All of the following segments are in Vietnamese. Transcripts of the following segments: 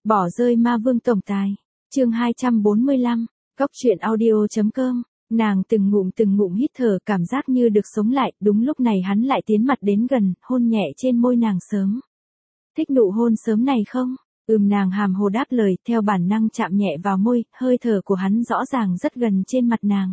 Bỏ rơi ma vương tổng tài. Chương 245. Cốc truyện audio.com. Nàng từng ngụm hít thở, cảm giác như được sống lại. Đúng lúc này hắn lại tiến mặt đến gần, hôn nhẹ trên môi nàng sớm. Thích nụ hôn sớm này không? Nàng hàm hồ đáp lời, theo bản năng chạm nhẹ vào môi, hơi thở của hắn rõ ràng rất gần trên mặt nàng.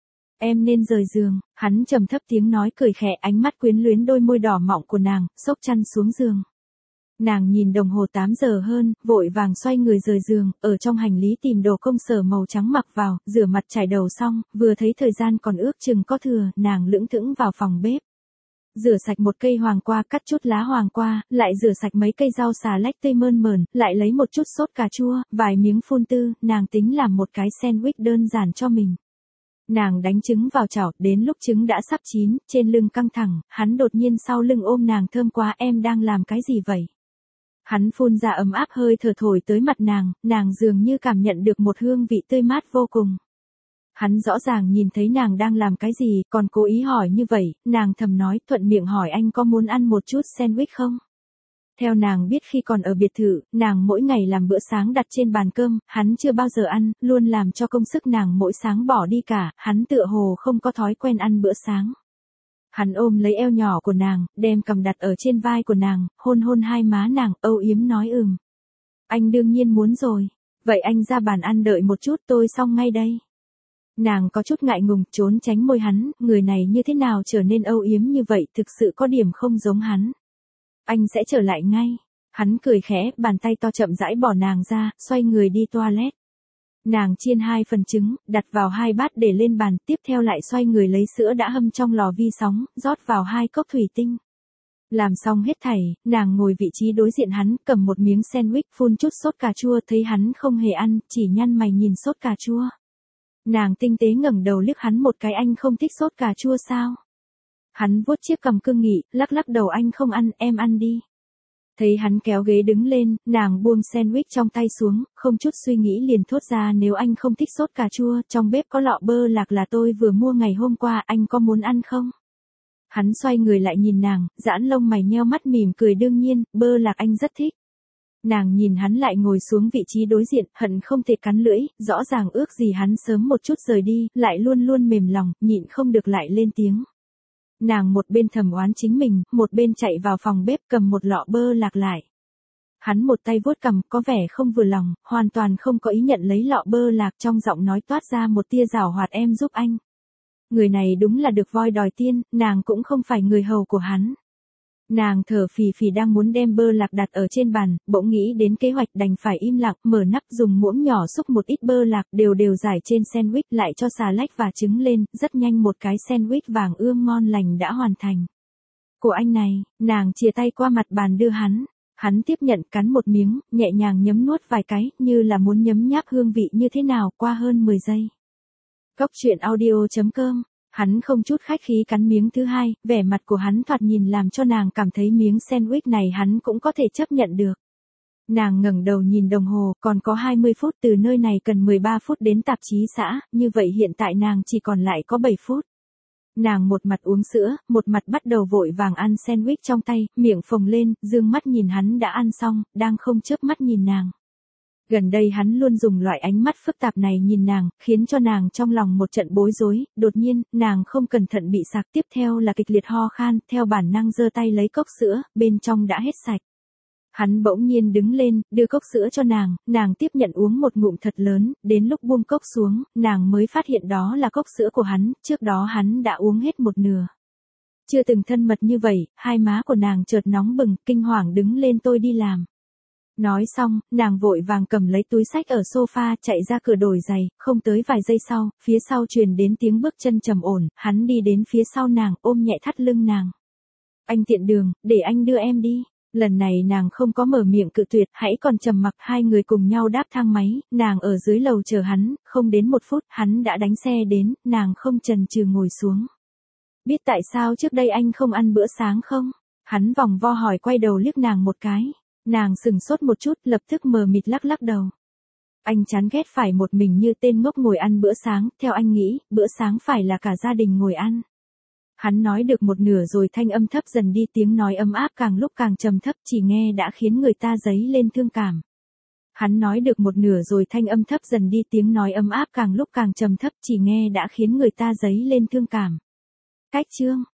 Em nên rời giường, hắn trầm thấp tiếng nói cười khẽ, ánh mắt quyến luyến đôi môi đỏ mọng của nàng, xốc chăn xuống giường. Nàng nhìn đồng hồ 8 giờ hơn, vội vàng xoay người rời giường, ở trong hành lý tìm đồ công sở màu trắng mặc vào, rửa mặt chải đầu xong, vừa thấy thời gian còn ước chừng có thừa, nàng lững thững vào phòng bếp. Rửa sạch một cây hoàng qua, cắt chút lá hoàng qua, lại rửa sạch mấy cây rau xà lách tươi mơn mởn, lại lấy một chút sốt cà chua, vài miếng phun tư, nàng tính làm một cái sandwich đơn giản cho mình. Nàng đánh trứng vào chảo, đến lúc trứng đã sắp chín, trên lưng căng thẳng, hắn đột nhiên sau lưng ôm nàng thơm quá, em đang làm cái gì vậy? Hắn phun ra ấm áp hơi thở thổi tới mặt nàng dường như cảm nhận được một hương vị tươi mát vô cùng. Hắn rõ ràng nhìn thấy nàng đang làm cái gì, còn cố ý hỏi như vậy, nàng thầm nói, thuận miệng hỏi anh có muốn ăn một chút sandwich không? Theo nàng biết khi còn ở biệt thự, nàng mỗi ngày làm bữa sáng đặt trên bàn cơm, hắn chưa bao giờ ăn, luôn làm cho công sức nàng mỗi sáng bỏ đi cả, hắn tựa hồ không có thói quen ăn bữa sáng. Hắn ôm lấy eo nhỏ của nàng, đem cằm đặt ở trên vai của nàng, hôn hai má nàng, âu yếm nói Anh đương nhiên muốn rồi. Vậy anh ra bàn ăn đợi một chút, tôi xong ngay đây. Nàng có chút ngại ngùng, trốn tránh môi hắn, người này như thế nào trở nên âu yếm như vậy, thực sự có điểm không giống hắn. Anh sẽ trở lại ngay. Hắn cười khẽ, bàn tay to chậm rãi bỏ nàng ra, xoay người đi toilet. Nàng chiên 2 phần trứng, đặt vào 2 bát để lên bàn, tiếp theo lại xoay người lấy sữa đã hâm trong lò vi sóng, rót vào 2 cốc thủy tinh. Làm xong hết thảy, nàng ngồi vị trí đối diện hắn, cầm một miếng sandwich, phun chút sốt cà chua, thấy hắn không hề ăn, chỉ nhăn mày nhìn sốt cà chua. Nàng tinh tế ngẩng đầu liếc hắn một cái, anh không thích sốt cà chua sao? Hắn vuốt chiếc cằm cương nghị, lắc đầu, anh không ăn, em ăn đi. Thấy hắn kéo ghế đứng lên, nàng buông sandwich trong tay xuống, không chút suy nghĩ liền thốt ra, nếu anh không thích sốt cà chua, trong bếp có lọ bơ lạc là tôi vừa mua ngày hôm qua, anh có muốn ăn không? Hắn xoay người lại nhìn nàng, giãn lông mày nheo mắt mỉm cười, đương nhiên, bơ lạc anh rất thích. Nàng nhìn hắn lại ngồi xuống vị trí đối diện, hận không thể cắn lưỡi, rõ ràng ước gì hắn sớm một chút rời đi, lại luôn mềm lòng, nhịn không được lại lên tiếng. Nàng một bên thầm oán chính mình, một bên chạy vào phòng bếp cầm một lọ bơ lạc lại. Hắn một tay vuốt cằm, có vẻ không vừa lòng, hoàn toàn không có ý nhận lấy lọ bơ lạc, trong giọng nói toát ra một tia giảo hoạt, em giúp anh. Người này đúng là được voi đòi tiên, nàng cũng không phải người hầu của hắn. Nàng thở phì đang muốn đem bơ lạc đặt ở trên bàn, bỗng nghĩ đến kế hoạch đành phải im lặng, mở nắp dùng muỗng nhỏ xúc một ít bơ lạc đều rải trên sandwich, lại cho xà lách và trứng lên, rất nhanh một cái sandwich vàng ươm ngon lành đã hoàn thành. Của anh này, nàng chìa tay qua mặt bàn đưa hắn. Hắn tiếp nhận cắn một miếng, nhẹ nhàng nhấm nuốt vài cái, như là muốn nhấm nháp hương vị như thế nào, qua hơn 10 giây. Cốc truyện audio.com. Hắn không chút khách khí cắn miếng thứ hai, vẻ mặt của hắn thoạt nhìn làm cho nàng cảm thấy miếng sandwich này hắn cũng có thể chấp nhận được. Nàng ngẩng đầu nhìn đồng hồ, còn có 20 phút, từ nơi này cần 13 phút đến tạp chí xã, như vậy hiện tại nàng chỉ còn lại có 7 phút. Nàng một mặt uống sữa, một mặt bắt đầu vội vàng ăn sandwich trong tay, miệng phồng lên, dương mắt nhìn hắn đã ăn xong, đang không chớp mắt nhìn nàng. Gần đây hắn luôn dùng loại ánh mắt phức tạp này nhìn nàng, khiến cho nàng trong lòng một trận bối rối, đột nhiên, nàng không cẩn thận bị sặc, tiếp theo là kịch liệt ho khan, theo bản năng giơ tay lấy cốc sữa, bên trong đã hết sạch. Hắn bỗng nhiên đứng lên, đưa cốc sữa cho nàng tiếp nhận uống một ngụm thật lớn, đến lúc buông cốc xuống, nàng mới phát hiện đó là cốc sữa của hắn, trước đó hắn đã uống hết một nửa. Chưa từng thân mật như vậy, hai má của nàng chợt nóng bừng, kinh hoàng đứng lên, tôi đi làm. Nói xong, nàng vội vàng cầm lấy túi xách ở sofa, chạy ra cửa đổi giày, không tới vài giây sau, phía sau truyền đến tiếng bước chân trầm ổn, hắn đi đến phía sau nàng, ôm nhẹ thắt lưng nàng. Anh tiện đường, để anh đưa em đi. Lần này nàng không có mở miệng cự tuyệt, hãy còn trầm mặc, hai người cùng nhau đáp thang máy, nàng ở dưới lầu chờ hắn, không đến 1 phút, hắn đã đánh xe đến, nàng không chần chừ ngồi xuống. Biết tại sao trước đây anh không ăn bữa sáng không? Hắn vòng vo hỏi, quay đầu liếc nàng một cái. Nàng sừng sốt một chút, lập tức mờ mịt lắc đầu. Anh chán ghét phải một mình như tên ngốc ngồi ăn bữa sáng, theo anh nghĩ, bữa sáng phải là cả gia đình ngồi ăn. Hắn nói được một nửa rồi thanh âm thấp dần đi, tiếng nói ấm áp càng lúc càng trầm thấp, chỉ nghe đã khiến người ta dấy lên thương cảm. Hắn nói được một nửa rồi thanh âm thấp dần đi, tiếng nói ấm áp càng lúc càng trầm thấp, chỉ nghe đã khiến người ta dấy lên thương cảm. Cách chương